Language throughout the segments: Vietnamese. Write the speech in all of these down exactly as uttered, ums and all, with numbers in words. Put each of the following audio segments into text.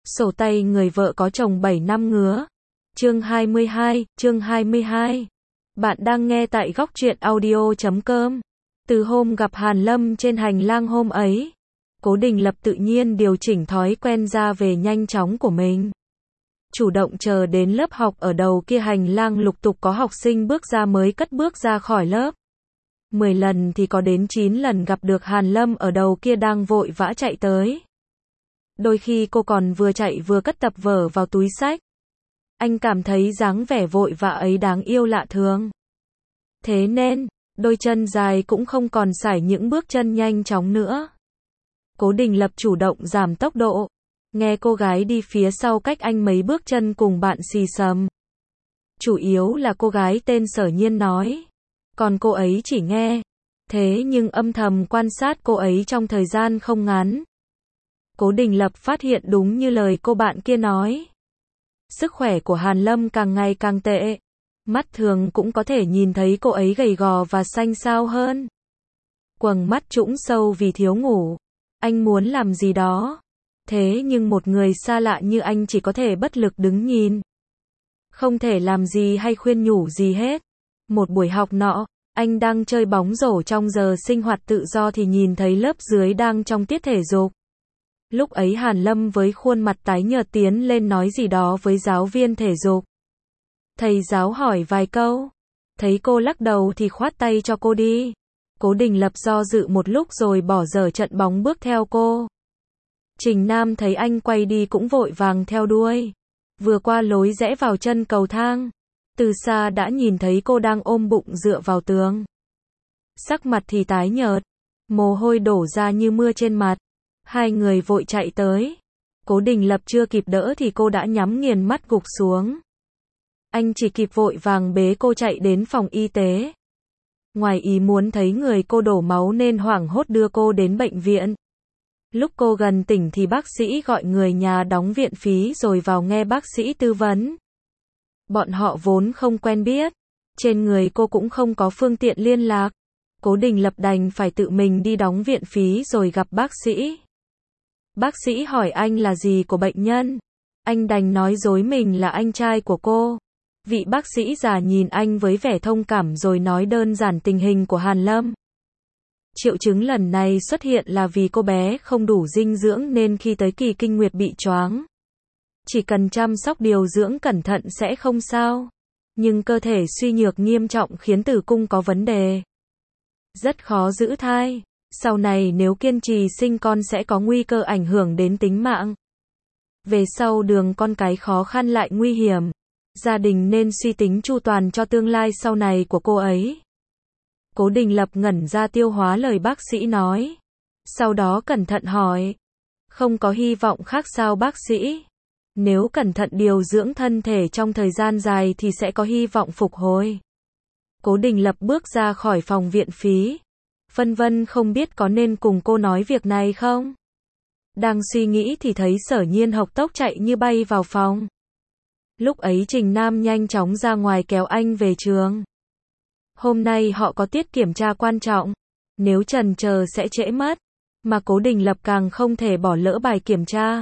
Sổ tay người vợ có chồng bảy năm ngứa. Chương hai mươi hai, chương hai mươi hai. Bạn đang nghe tại góc truyện audio chấm com. Từ hôm gặp Hàn Lâm trên hành lang hôm ấy, Cố Đình Lập tự nhiên điều chỉnh thói quen ra về nhanh chóng của mình. Chủ động chờ đến lớp học ở đầu kia hành lang lục tục có học sinh bước ra mới cất bước ra khỏi lớp. Mười lần thì có đến chín lần gặp được Hàn Lâm ở đầu kia đang vội vã chạy tới. Đôi khi cô còn vừa chạy vừa cất tập vở vào túi xách. Anh cảm thấy dáng vẻ vội vã ấy đáng yêu lạ thường. Thế nên, đôi chân dài cũng không còn sải những bước chân nhanh chóng nữa. Cố Đình Lập chủ động giảm tốc độ. Nghe cô gái đi phía sau cách anh mấy bước chân cùng bạn xì xầm. Chủ yếu là cô gái tên Sở Nhiên nói. Còn cô ấy chỉ nghe. Thế nhưng âm thầm quan sát cô ấy trong thời gian không ngắn. Cố Đình Lập phát hiện đúng như lời cô bạn kia nói. Sức khỏe của Hàn Lâm càng ngày càng tệ. Mắt thường cũng có thể nhìn thấy cô ấy gầy gò và xanh xao hơn. Quầng mắt trũng sâu vì thiếu ngủ. Anh muốn làm gì đó. Thế nhưng một người xa lạ như anh chỉ có thể bất lực đứng nhìn. Không thể làm gì hay khuyên nhủ gì hết. Một buổi học nọ, anh đang chơi bóng rổ trong giờ sinh hoạt tự do thì nhìn thấy lớp dưới đang trong tiết thể dục. Lúc ấy Hàn Lâm với khuôn mặt tái nhợt tiến lên nói gì đó với giáo viên thể dục. Thầy giáo hỏi vài câu. Thấy cô lắc đầu thì khoát tay cho cô đi. Cố Đình Lập do dự một lúc rồi bỏ dở trận bóng bước theo cô. Trình Nam thấy anh quay đi cũng vội vàng theo đuôi. Vừa qua lối rẽ vào chân cầu thang. Từ xa đã nhìn thấy cô đang ôm bụng dựa vào tường. Sắc mặt thì tái nhợt. Mồ hôi đổ ra như mưa trên mặt. Hai người vội chạy tới. Cố Đình Lập chưa kịp đỡ thì cô đã nhắm nghiền mắt gục xuống. Anh chỉ kịp vội vàng bế cô chạy đến phòng y tế. Ngoài ý muốn thấy người cô đổ máu nên hoảng hốt đưa cô đến bệnh viện. Lúc cô gần tỉnh thì bác sĩ gọi người nhà đóng viện phí rồi vào nghe bác sĩ tư vấn. Bọn họ vốn không quen biết. Trên người cô cũng không có phương tiện liên lạc. Cố Đình Lập đành phải tự mình đi đóng viện phí rồi gặp bác sĩ. Bác sĩ hỏi anh là gì của bệnh nhân. Anh đành nói dối mình là anh trai của cô. Vị bác sĩ già nhìn anh với vẻ thông cảm rồi nói đơn giản tình hình của Hàn Lâm. Triệu chứng lần này xuất hiện là vì cô bé không đủ dinh dưỡng nên khi tới kỳ kinh nguyệt bị choáng. Chỉ cần chăm sóc điều dưỡng cẩn thận sẽ không sao. Nhưng cơ thể suy nhược nghiêm trọng khiến tử cung có vấn đề. Rất khó giữ thai. Sau này nếu kiên trì sinh con sẽ có nguy cơ ảnh hưởng đến tính mạng. Về sau đường con cái khó khăn lại nguy hiểm. Gia đình nên suy tính chu toàn cho tương lai sau này của cô ấy. Cố Đình Lập ngẩn ra tiêu hóa lời bác sĩ nói. Sau đó cẩn thận hỏi. Không có hy vọng khác sao bác sĩ? Nếu cẩn thận điều dưỡng thân thể trong thời gian dài thì sẽ có hy vọng phục hồi. Cố Đình Lập bước ra khỏi phòng viện phí. Phân vân không biết có nên cùng cô nói việc này không? Đang suy nghĩ thì thấy Sở Nhiên hộc tốc chạy như bay vào phòng. Lúc ấy Trình Nam nhanh chóng ra ngoài kéo anh về trường. Hôm nay họ có tiết kiểm tra quan trọng. Nếu chần chờ sẽ trễ mất. Mà Cố Đình Lập càng không thể bỏ lỡ bài kiểm tra.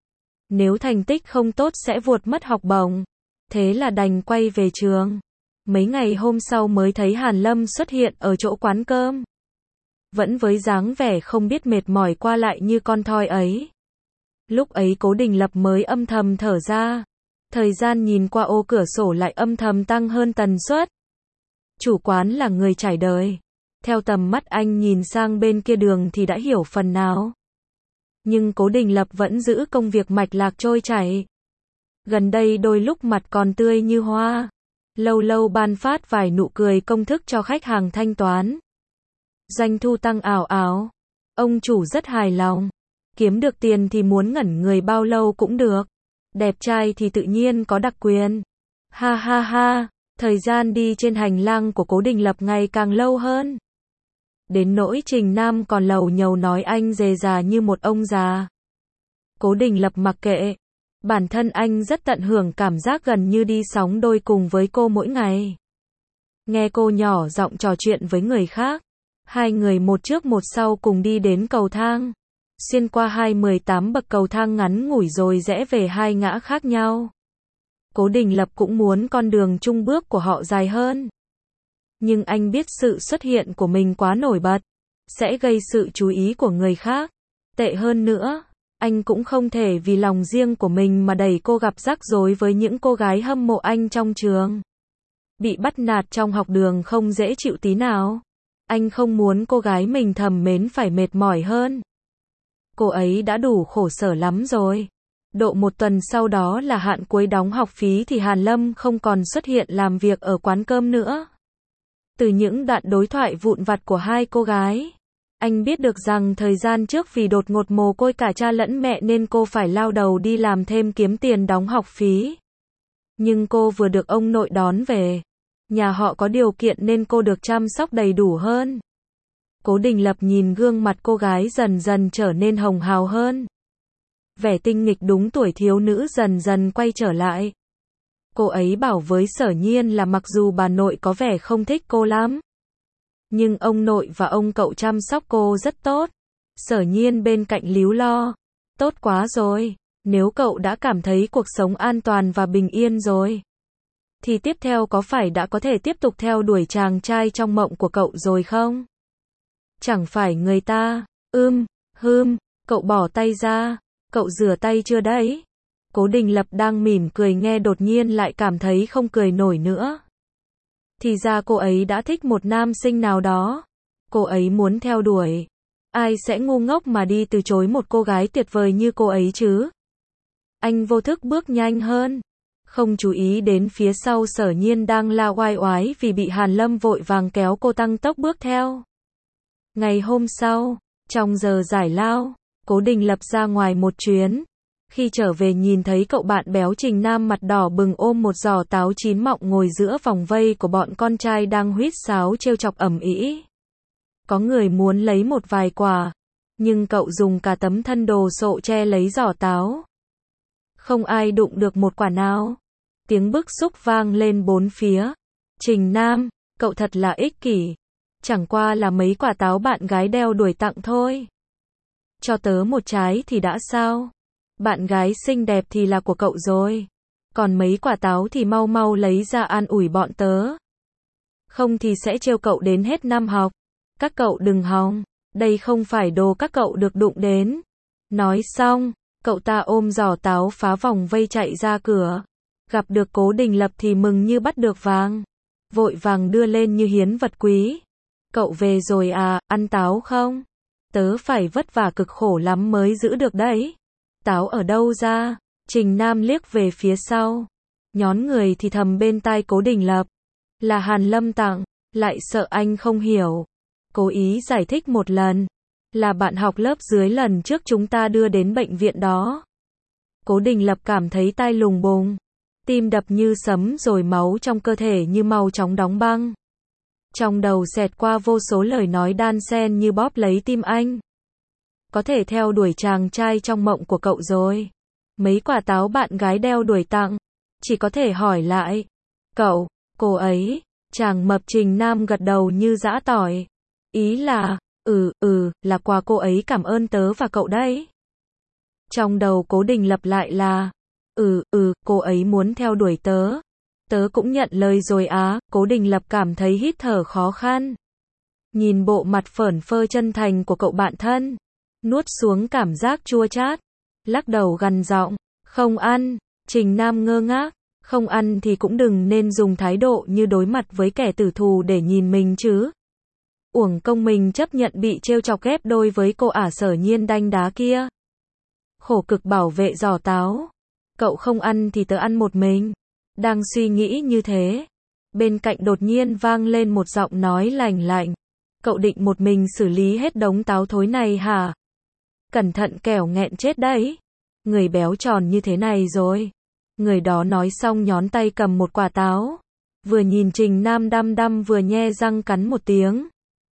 Nếu thành tích không tốt sẽ vuột mất học bổng. Thế là đành quay về trường. Mấy ngày hôm sau mới thấy Hàn Lâm xuất hiện ở chỗ quán cơm. Vẫn với dáng vẻ không biết mệt mỏi qua lại như con thoi ấy. Lúc ấy Cố Đình Lập mới âm thầm thở ra. Thời gian nhìn qua ô cửa sổ lại âm thầm tăng hơn tần suất. Chủ quán là người trải đời. Theo tầm mắt anh nhìn sang bên kia đường thì đã hiểu phần nào. Nhưng Cố Đình Lập vẫn giữ công việc mạch lạc trôi chảy. Gần đây đôi lúc mặt còn tươi như hoa. Lâu lâu ban phát vài nụ cười công thức cho khách hàng thanh toán. Doanh thu tăng ảo ảo. Ông chủ rất hài lòng. Kiếm được tiền thì muốn ngẩn người bao lâu cũng được. Đẹp trai thì tự nhiên có đặc quyền. Ha ha ha. Thời gian đi trên hành lang của Cố Đình Lập ngày càng lâu hơn. Đến nỗi Trình Nam còn lầu nhầu nói anh dề già như một ông già. Cố Đình Lập mặc kệ. Bản thân anh rất tận hưởng cảm giác gần như đi sóng đôi cùng với cô mỗi ngày. Nghe cô nhỏ giọng trò chuyện với người khác. Hai người một trước một sau cùng đi đến cầu thang. xuyên qua hai mười tám bậc cầu thang ngắn ngủi rồi rẽ về hai ngã khác nhau. Cố Đình Lập cũng muốn con đường chung bước của họ dài hơn. Nhưng anh biết sự xuất hiện của mình quá nổi bật, sẽ gây sự chú ý của người khác. Tệ hơn nữa, anh cũng không thể vì lòng riêng của mình mà đẩy cô gặp rắc rối với những cô gái hâm mộ anh trong trường. Bị bắt nạt trong học đường không dễ chịu tí nào. Anh không muốn cô gái mình thầm mến phải mệt mỏi hơn. Cô ấy đã đủ khổ sở lắm rồi. Độ một tuần sau đó là hạn cuối đóng học phí thì Hàn Lâm không còn xuất hiện làm việc ở quán cơm nữa. Từ những đoạn đối thoại vụn vặt của hai cô gái, anh biết được rằng thời gian trước vì đột ngột mồ côi cả cha lẫn mẹ nên cô phải lao đầu đi làm thêm kiếm tiền đóng học phí. Nhưng cô vừa được ông nội đón về. Nhà họ có điều kiện nên cô được chăm sóc đầy đủ hơn. Cố Đình Lập nhìn gương mặt cô gái dần dần trở nên hồng hào hơn. Vẻ tinh nghịch đúng tuổi thiếu nữ dần dần quay trở lại. Cô ấy bảo với Sở Nhiên là mặc dù bà nội có vẻ không thích cô lắm, nhưng ông nội và ông cậu chăm sóc cô rất tốt. Sở Nhiên bên cạnh líu lo. Tốt quá rồi, nếu cậu đã cảm thấy cuộc sống an toàn và bình yên rồi, thì tiếp theo có phải đã có thể tiếp tục theo đuổi chàng trai trong mộng của cậu rồi không? Chẳng phải người ta, ưm, hưm, cậu bỏ tay ra, cậu rửa tay chưa đấy? Cố Đình Lập đang mỉm cười nghe đột nhiên lại cảm thấy không cười nổi nữa. Thì ra cô ấy đã thích một nam sinh nào đó. Cô ấy muốn theo đuổi. Ai sẽ ngu ngốc mà đi từ chối một cô gái tuyệt vời như cô ấy chứ? Anh vô thức bước nhanh hơn. Không chú ý đến phía sau Sở Nhiên đang la oai oái vì bị Hàn Lâm vội vàng kéo cô tăng tốc bước theo. Ngày hôm sau, trong giờ giải lao, Cố Đình Lập ra ngoài một chuyến. Khi trở về nhìn thấy cậu bạn béo Trình Nam mặt đỏ bừng ôm một giỏ táo chín mọng ngồi giữa vòng vây của bọn con trai đang huýt sáo trêu chọc ầm ĩ. Có người muốn lấy một vài quả, nhưng cậu dùng cả tấm thân đồ sộ che lấy giỏ táo. Không ai đụng được một quả nào. Tiếng bức xúc vang lên bốn phía. Trình Nam, cậu thật là ích kỷ. Chẳng qua là mấy quả táo bạn gái đeo đuổi tặng thôi. Cho tớ một trái thì đã sao? Bạn gái xinh đẹp thì là của cậu rồi. Còn mấy quả táo thì mau mau lấy ra an ủi bọn tớ. Không thì sẽ trêu cậu đến hết năm học. Các cậu đừng hòng. Đây không phải đồ các cậu được đụng đến. Nói xong, cậu ta ôm giỏ táo phá vòng vây chạy ra cửa. Gặp được Cố Đình Lập thì mừng như bắt được vàng. Vội vàng đưa lên như hiến vật quý. Cậu về rồi à, ăn táo không? Tớ phải vất vả cực khổ lắm mới giữ được đấy. Táo ở đâu ra? Trình Nam liếc về phía sau. Nhón người thì thầm bên tai Cố Đình Lập. Là Hàn Lâm tặng, lại sợ anh không hiểu. Cố ý giải thích một lần. Là bạn học lớp dưới lần trước chúng ta đưa đến bệnh viện đó. Cố Đình Lập cảm thấy tai lùng bùng. Tim đập như sấm rồi máu trong cơ thể như mau chóng đóng băng. Trong đầu xẹt qua vô số lời nói đan xen như bóp lấy tim anh. Có thể theo đuổi chàng trai trong mộng của cậu rồi. Mấy quả táo bạn gái đeo đuổi tặng. Chỉ có thể hỏi lại. Cậu, cô ấy, chàng mập Trình Nam gật đầu như giã tỏi. Ý là, ừ, ừ, là quà cô ấy cảm ơn tớ và cậu đấy. Trong đầu Cố Đình Lập lại là, ừ, ừ, cô ấy muốn theo đuổi tớ. Tớ cũng nhận lời rồi á. Cố Đình Lập cảm thấy hít thở khó khăn. Nhìn bộ mặt phởn phơ chân thành của cậu bạn thân. Nuốt xuống cảm giác chua chát. Lắc đầu gằn giọng. Không ăn. Trình Nam ngơ ngác. Không ăn thì cũng đừng nên dùng thái độ như đối mặt với kẻ tử thù để nhìn mình chứ. Uổng công mình chấp nhận bị trêu chọc ghép đôi với cô ả Sở Nhiên đanh đá kia. Khổ cực bảo vệ giỏ táo. Cậu không ăn thì tớ ăn một mình. Đang suy nghĩ như thế. Bên cạnh đột nhiên vang lên một giọng nói lành lạnh. Cậu định một mình xử lý hết đống táo thối này hả? Cẩn thận kẻo nghẹn chết đấy. Người béo tròn như thế này rồi. Người đó nói xong nhón tay cầm một quả táo. Vừa nhìn Trình Nam đăm đăm vừa nhe răng cắn một tiếng.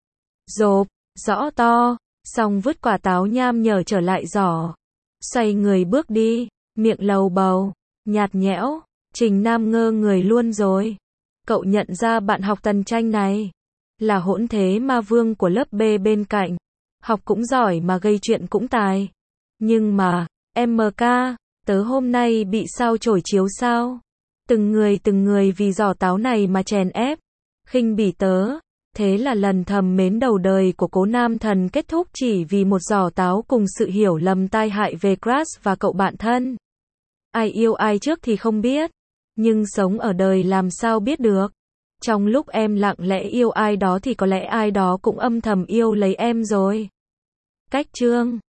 Rộp, rõ to. Xong vứt quả táo nham nhở trở lại giỏ. Xoay người bước đi. Miệng lầu bầu. Nhạt nhẽo. Trình Nam ngơ người luôn rồi. Cậu nhận ra bạn học Tần Tranh này là hỗn thế ma vương của lớp B bên cạnh. Học cũng giỏi mà gây chuyện cũng tài. Nhưng mà, em ca, tớ hôm nay bị sao chổi chiếu sao? Từng người từng người vì giỏ táo này mà chèn ép, khinh bỉ tớ. Thế là lần thầm mến đầu đời của cố nam thần kết thúc chỉ vì một giỏ táo cùng sự hiểu lầm tai hại về crush và cậu bạn thân. Ai yêu ai trước thì không biết, nhưng sống ở đời làm sao biết được. Trong lúc em lặng lẽ yêu ai đó thì có lẽ ai đó cũng âm thầm yêu lấy em rồi. Cách chương